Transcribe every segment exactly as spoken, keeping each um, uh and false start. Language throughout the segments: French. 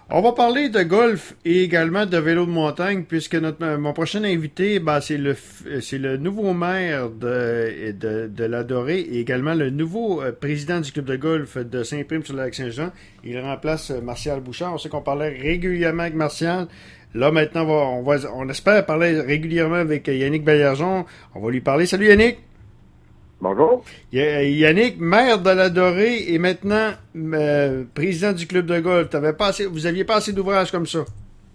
On va parler de golf et également de vélo de montagne, puisque notre, mon prochain invité, ben, c'est le c'est le nouveau maire de, de, de la Dorée et également le nouveau président du club de golf de Saint-Prime sur le lac Saint-Jean. Il remplace Martial Bouchard. On sait qu'on parlait régulièrement avec Martial. Là, maintenant, on va, on va on espère parler régulièrement avec Yannick Baillargeon. On va lui parler. Salut Yannick! Bonjour. Yannick, maire de la Dorée et maintenant euh, président du club de golf. T'avais pas assez, vous aviez pas assez d'ouvrages comme ça?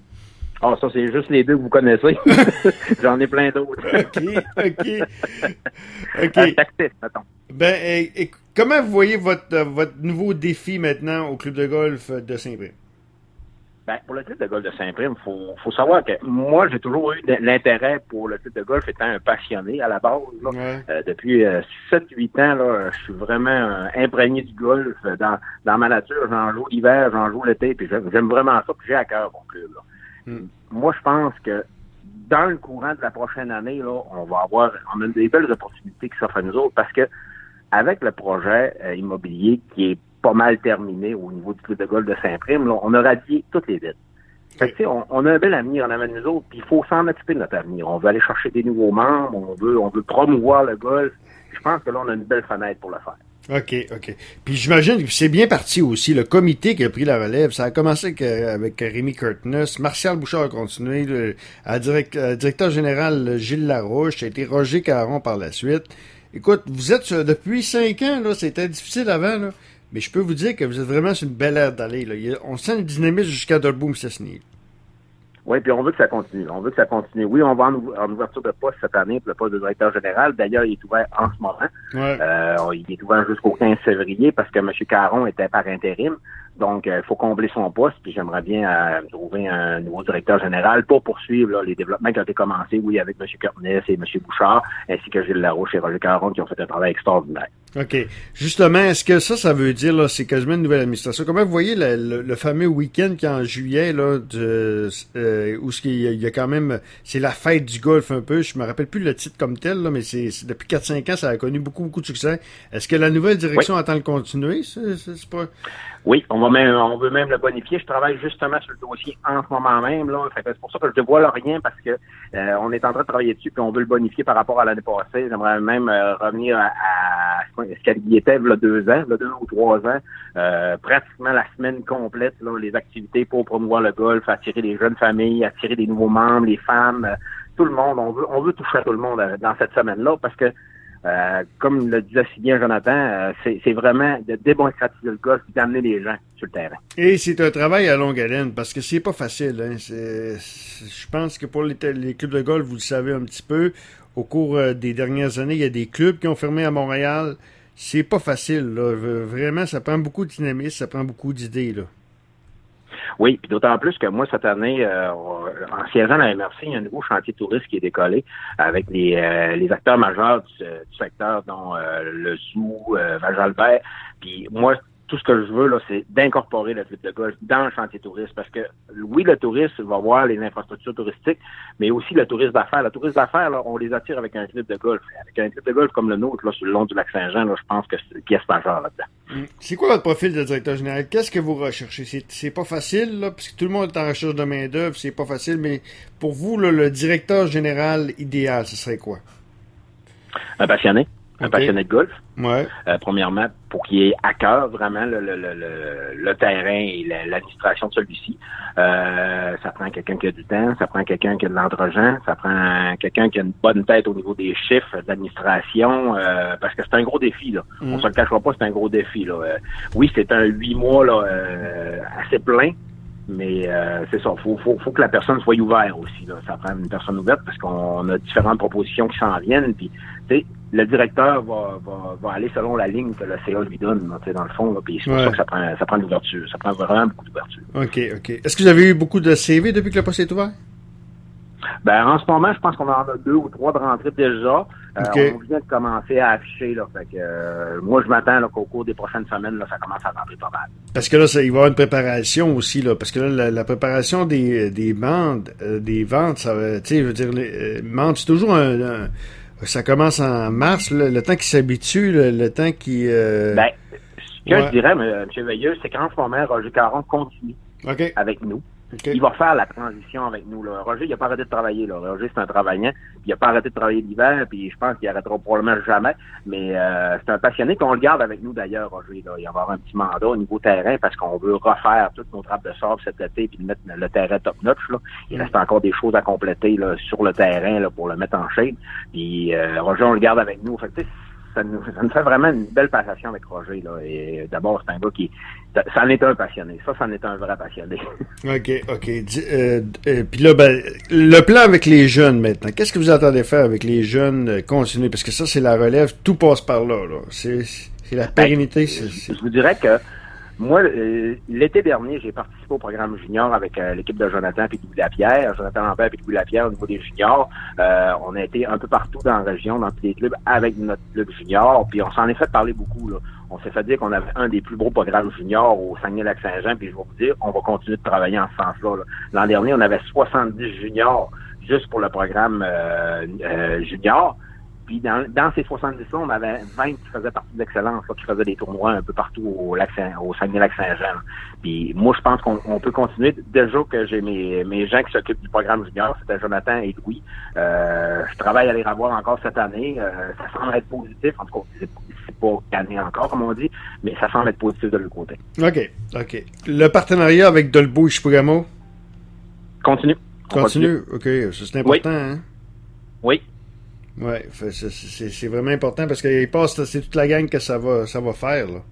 Ah, oh, ça, c'est juste les deux que vous connaissez. J'en ai plein d'autres. OK, OK. OK. Un tactique, mettons. Ben, et, et, comment vous voyez votre, votre nouveau défi maintenant au club de golf de Saint-Prime? Ben, pour le club de golf de Saint-Prime, il faut, faut savoir que moi, j'ai toujours eu de l'intérêt pour le club de golf étant un passionné à la base. Là. Ouais. Euh, depuis euh, sept huit ans, là, je suis vraiment euh, imprégné du golf. Dans, dans ma nature, j'en joue l'hiver, j'en joue l'été, puis j'aime, j'aime vraiment ça, puis j'ai à cœur mon club. Là. Mm. Moi, je pense que dans le courant de la prochaine année, là, on va avoir on a des belles opportunités qui s'offrent à nous autres parce que avec le projet euh, immobilier qui est pas mal terminé au niveau du club de golf de Saint-Prime, là, on a radié toutes les vides. Fait que, tu sais, on, on a un bel avenir en avant de nous autres, puis il faut s'en occuper de notre avenir. On veut aller chercher des nouveaux membres, on veut, on veut promouvoir le golf. Je pense que là, on a une belle fenêtre pour le faire. OK, OK. Puis j'imagine que c'est bien parti aussi. Le comité qui a pris la relève, ça a commencé avec, avec Rémi Curtness. Martial Bouchard a continué. Le, à direct, à directeur général Gilles Larouche. Ça a été Roger Caron par la suite. Écoute, vous êtes depuis cinq ans, là. C'était difficile avant, là. Mais je peux vous dire que vous êtes vraiment sur une belle aire d'aller. Là. On sent le dynamisme jusqu'à Dolbeau-Mistassini. Oui, puis on veut que ça continue. On veut que ça continue. Oui, on va en, en ouverture de poste cette année pour le poste de directeur général. D'ailleurs, il est ouvert en ce moment. Ouais. Euh, il est ouvert jusqu'au quinze février parce que M. Caron était par intérim. Donc, il euh, faut combler son poste. Puis j'aimerais bien euh, trouver un nouveau directeur général pour poursuivre là, les développements qui ont été commencés, oui, avec M. Curtness et M. Bouchard, ainsi que Gilles Larouche et Roger Caron qui ont fait un travail extraordinaire. OK. Justement, est-ce que ça, ça veut dire, là, c'est quasiment une nouvelle administration? Comment vous voyez le, le, le fameux week-end qui est en juillet, là, de, euh, où il y, a, il y a quand même, c'est la fête du golf un peu, je me rappelle plus le titre comme tel, là, mais c'est, c'est depuis quatre cinq ans, ça a connu beaucoup, beaucoup de succès. Est-ce que la nouvelle direction oui. entend le continuer? C'est, c'est, c'est pas... Oui, on va même, on veut même le bonifier. Je travaille justement sur le dossier en ce moment même, là. Fait que c'est pour ça que je ne dévoile rien parce que, euh, on est en train de travailler dessus puis on veut le bonifier par rapport à l'année passée. J'aimerais même euh, revenir à, à ce qu'il était, il y a deux ans, là, deux ou trois ans, euh, pratiquement la semaine complète, là, les activités pour promouvoir le golf, attirer les jeunes familles, attirer des nouveaux membres, les femmes, euh, tout le monde. On veut, on veut toucher à tout le monde euh, dans cette semaine-là parce que, Euh, comme le disait si bien Jonathan, euh, c'est, c'est vraiment de démocratiser le golf et d'amener les gens sur le terrain. Et c'est un travail à longue haleine parce que c'est pas facile. Hein. C'est, c'est, je pense que pour les, les clubs de golf, vous le savez un petit peu, au cours euh, des dernières années, il y a des clubs qui ont fermé à Montréal. C'est pas facile. Là. Vraiment, ça prend beaucoup de dynamisme, ça prend beaucoup d'idées. Là. Oui, puis d'autant plus que moi, cette année, euh, en siégeant à la M R C, il y a un nouveau chantier touriste qui est décollé avec les, euh, les acteurs majeurs du, du secteur, dont euh, le Zoo, euh, Val-Jalbert. Puis moi, tout ce que je veux, là, c'est d'incorporer le club de golf dans le chantier touriste parce que, oui, le touriste va voir les infrastructures touristiques, mais aussi le tourisme d'affaires. Le tourisme d'affaires, là, on les attire avec un club de golf. Avec un club de golf comme le nôtre, là, sur le long du lac Saint-Jean, là, je pense que c'est une pièce majeure là-dedans. C'est quoi votre profil de directeur général? Qu'est-ce que vous recherchez? C'est, c'est pas facile, là, parce que tout le monde est en recherche de main-d'œuvre, c'est pas facile, mais pour vous, là, le directeur général idéal, ce serait quoi? Un passionné. Un okay. passionné de golf. Ouais. Euh, premièrement, pour qu'il ait à cœur vraiment le, le, le, le, le terrain et la, l'administration de celui-ci. Euh, ça prend quelqu'un qui a du temps, ça prend quelqu'un qui a de l'entre-gens, ça prend quelqu'un qui a une bonne tête au niveau des chiffres, de l'administration, euh, parce que c'est un gros défi, là. Mm. On se le cachera pas, c'est un gros défi, là. Euh, oui, c'est un huit mois, là, euh, assez plein. Mais euh, c'est ça, faut, faut, faut que la personne soit ouverte aussi. Là. Ça prend une personne ouverte parce qu'on a différentes propositions qui s'en viennent. Puis, tu sais, le directeur va, va, va aller selon la ligne que le C A lui donne, tu sais, dans le fond. Là, puis c'est pour ouais. ça que ça prend, ça prend de l'ouverture. Ça prend vraiment beaucoup d'ouverture. OK, OK. Est-ce que vous avez eu beaucoup de C V depuis que le poste est ouvert? Ben, en ce moment, je pense qu'on en a deux ou trois de rentrée déjà. Okay. Euh, on vient de commencer à afficher, là. Fait que, euh, moi, je m'attends, là, qu'au cours des prochaines semaines, là, ça commence à rentrer pas mal. Parce que là, ça, il va y avoir une préparation aussi, là. Parce que là, la, la préparation des, des bandes, euh, des ventes, ça va, tu sais, je veux dire, les, euh, ventes, c'est toujours un, un, ça commence en mars, là, le temps qui s'habitue, le, le temps qui, euh... Ben, ce que ouais. je dirais, M. Veilleux, c'est qu'en ce moment, Roger Caron continue. okay. avec nous. Okay. Il va faire la transition avec nous. Là. Roger, il n'a pas arrêté de travailler. Là. Roger, c'est un travaillant. Puis il n'a pas arrêté de travailler l'hiver. Puis je pense qu'il arrêtera probablement jamais. Mais euh, c'est un passionné qu'on le garde avec nous d'ailleurs, Roger. Là. Il va avoir un petit mandat au niveau terrain parce qu'on veut refaire toutes nos trappes de sable cet été puis mettre le terrain top-notch. Là. Il reste encore des choses à compléter là, sur le terrain là, pour le mettre en shape. Puis euh, Roger, on le garde avec nous. Fait que, ça nous, ça nous fait vraiment une belle passation avec Roger. Là. Et d'abord, c'est un gars qui... Ça en est un passionné. Ça, ça en est un vrai passionné. OK, OK. Euh, euh, Puis là, ben, le plan avec les jeunes maintenant. Qu'est-ce que vous entendez faire avec les jeunes euh, continuer? Parce que ça, c'est la relève. Tout passe par là. là. C'est, c'est la pérennité. Ben, c'est, c'est... Je vous dirais que moi, euh, l'été dernier, j'ai participé au programme junior avec euh, l'équipe de Jonathan et Louis Lapierre. Jonathan Lambert et Louis Lapierre au niveau des juniors. Euh, on a été un peu partout dans la région, dans tous les clubs, avec notre club junior. Puis on s'en est fait parler beaucoup. Là. On s'est fait dire qu'on avait un des plus gros programmes juniors au Saguenay-Lac-Saint-Jean. Puis je vais vous dire, on va continuer de travailler en ce sens-là. Là. L'an dernier, on avait soixante-dix juniors juste pour le programme euh, euh, junior. Puis dans, dans ces soixante-dix-là, on avait vingt qui faisaient partie d'excellence, là, qui faisaient des tournois un peu partout au, lac Saint, au Saguenay-Lac-Saint-Jean. Puis moi, je pense qu'on on peut continuer. Déjà que j'ai mes, mes gens qui s'occupent du programme junior, c'était Jonathan et Louis. Euh, je travaille à les revoir encore cette année. Euh, ça semble être positif. En tout cas, c'est, c'est pas gagné encore, comme on dit, mais ça semble être positif de l'autre côté. OK, OK. Le partenariat avec Dolbeau et Chipougamau? Continue. Continue? Continue. OK. Ça, c'est important, oui. hein? Oui. Oui, c'est, c'est, c'est vraiment important parce qu'il passe, c'est toute la gang que ça va, ça va faire, là.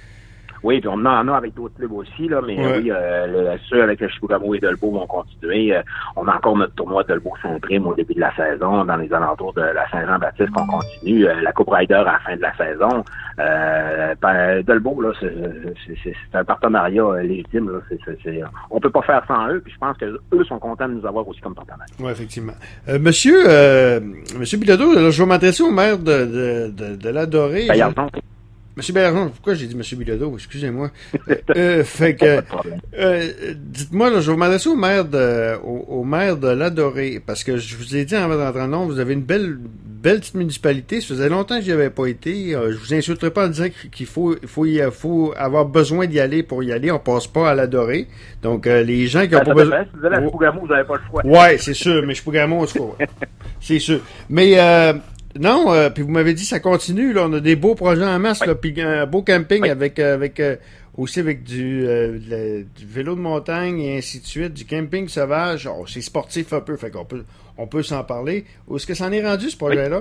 Oui, puis on en a avec d'autres clubs aussi, là, mais ouais. oui, euh, le, ceux avec le Chipougamau et Dolbeau vont continuer. Euh, on a encore notre tournoi Dolbeau-Saint-Prime au début de la saison, dans les alentours de la Saint-Jean-Baptiste qu'on continue. Euh, la Coupe Ryder à la fin de la saison. Euh, ben, Dolbeau, là, c'est, c'est, c'est, c'est un partenariat euh, légitime. Là, c'est, c'est, c'est, on peut pas faire sans eux, puis je pense que eux sont contents de nous avoir aussi comme partenaires. Oui, effectivement. Euh, monsieur, euh, Monsieur Bilodeau, là, je vais m'adresser au maire de, de, de, de l'Adoré. Ben, Monsieur Bergeron, pourquoi j'ai dit Monsieur Bilodeau? Excusez-moi. euh, fait que, euh, dites-moi, là, je vais m'adresser au maire de, au, au maire de l'Adoré, parce que je vous ai dit en rentrant en nom, vous avez une belle, belle petite municipalité. Ça faisait longtemps que j'y avais pas été. Euh, je vous insulterai pas en disant qu'il faut, il faut, il faut avoir besoin d'y aller pour y aller. On passe pas à l'Adoré. Donc, euh, les gens qui ont ben, pas besoin. Si vous allez à Chipougamau, vous n'avez pas le choix. Ouais, c'est sûr, mais Chipougamau, c'est quoi? C'est sûr. Mais, euh, non, euh, puis vous m'avez dit ça continue, là, on a des beaux projets en masse, oui. là, puis un beau camping oui. avec euh, avec euh, aussi avec du, euh, le, du vélo de montagne et ainsi de suite, du camping sauvage. Oh, c'est sportif un peu, fait qu'on peut on peut s'en parler. Où est-ce que ça en est rendu ce projet-là? Oui.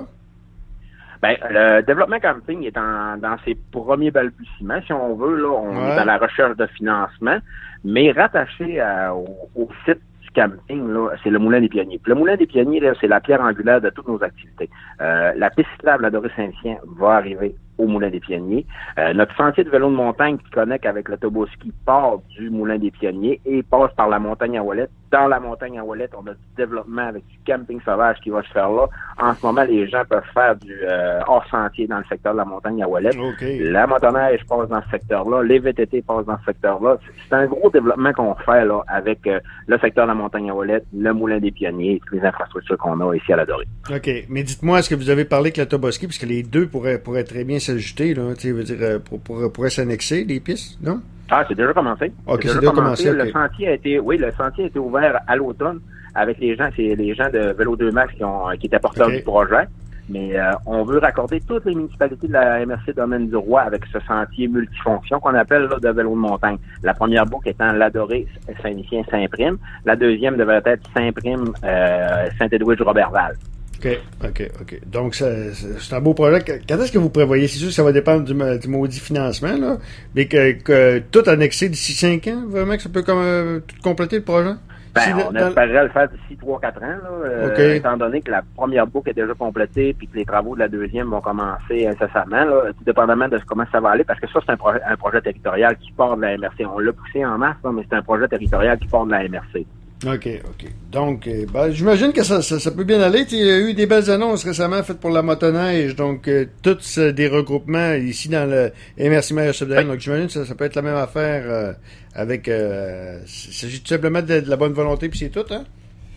Ben, le développement camping est en, dans ses premiers balbutiements, si on veut, là, on ouais. est dans la recherche de financement, mais rattaché à, au, au site camping, là, c'est le Moulin des Pionniers. Puis le Moulin des Pionniers, là, c'est la pierre angulaire de toutes nos activités. Euh, la piste cyclable Adoré-Saint-Tien va arriver au Moulin des Pionniers. Euh, notre sentier de vélo de montagne qui connecte avec l'autobus qui part du Moulin des Pionniers et passe par la montagne à Ouellette. Dans la montagne à Ouellette, on a du développement avec du camping sauvage qui va se faire là. En ce moment, les gens peuvent faire du euh, hors-sentier dans le secteur de la montagne à Ouellette. Okay. La motoneige passe dans ce secteur-là. Les V T T passent dans ce secteur-là. C'est un gros développement qu'on fait là avec euh, le secteur de la montagne à Ouellette, le Moulin des Pionniers et toutes les infrastructures qu'on a ici à l'Adoré. OK. Mais dites-moi, est-ce que vous avez parlé avec l'Autoboski, puisque les deux pourraient, pourraient très bien s'ajouter, là, tu sais, veut dire, pour, pour, pourraient s'annexer, les pistes, non? Ah, c'est déjà commencé. OK, c'est c'est déjà, déjà commencé. commencé. Le okay. sentier a été, oui, le sentier a été ouvert à l'automne avec les gens, c'est les gens de Vélo deux Max qui ont, qui étaient porteurs okay. du projet. Mais euh, on veut raccorder toutes les municipalités de la M R C Domaine du Roi avec ce sentier multifonction qu'on appelle là, de vélo de montagne. La première boucle étant l'Adoré Saint-Nicien Saint-Prime. La deuxième devrait être Saint-Prime euh, Saint-Edwidge-Roberval. OK, OK, OK. Donc, ça, c'est un beau projet. Quand est-ce que vous prévoyez? C'est sûr que ça va dépendre du, du maudit financement, là, mais que, que tout annexé d'ici cinq ans, vraiment, que ça peut comme, euh, tout compléter le projet? Ben, si on dans... espérait le faire d'ici trois quatre ans, là, euh, okay. étant donné que la première boucle est déjà complétée puis que les travaux de la deuxième vont commencer incessamment, là, tout dépendamment de comment ça va aller, parce que ça, c'est un, projet, un projet territorial qui part de la M R C. On l'a poussé en masse, là, mais c'est un projet territorial qui part de la M R C. OK, OK. Donc, ben, j'imagine que ça, ça, ça peut bien aller. Il y a eu des belles annonces récemment faites pour la motoneige. Donc, euh, tous euh, des regroupements ici dans le M R C Maillard-Chapdelaine. Oui. Donc, j'imagine que ça, ça peut être la même affaire euh, avec... Euh, il s'agit tout simplement de, de la bonne volonté, puis c'est tout, hein?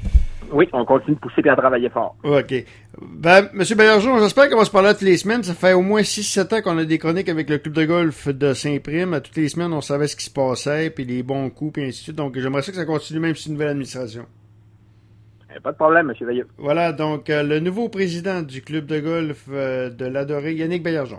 Oui, on continue de pousser et à travailler fort. OK. Ben, M. Baillargeon, j'espère qu'on va se parler toutes les semaines. Ça fait au moins six sept ans qu'on a des chroniques avec le club de golf de Saint-Prime. À toutes les semaines, on savait ce qui se passait, puis les bons coups, puis ainsi de suite. Donc, j'aimerais ça que ça continue même si c'est une nouvelle administration. Pas de problème, M. Veilleux. Voilà, donc, euh, le nouveau président du club de golf euh, de l'Adoré, Yannick Baillargeon.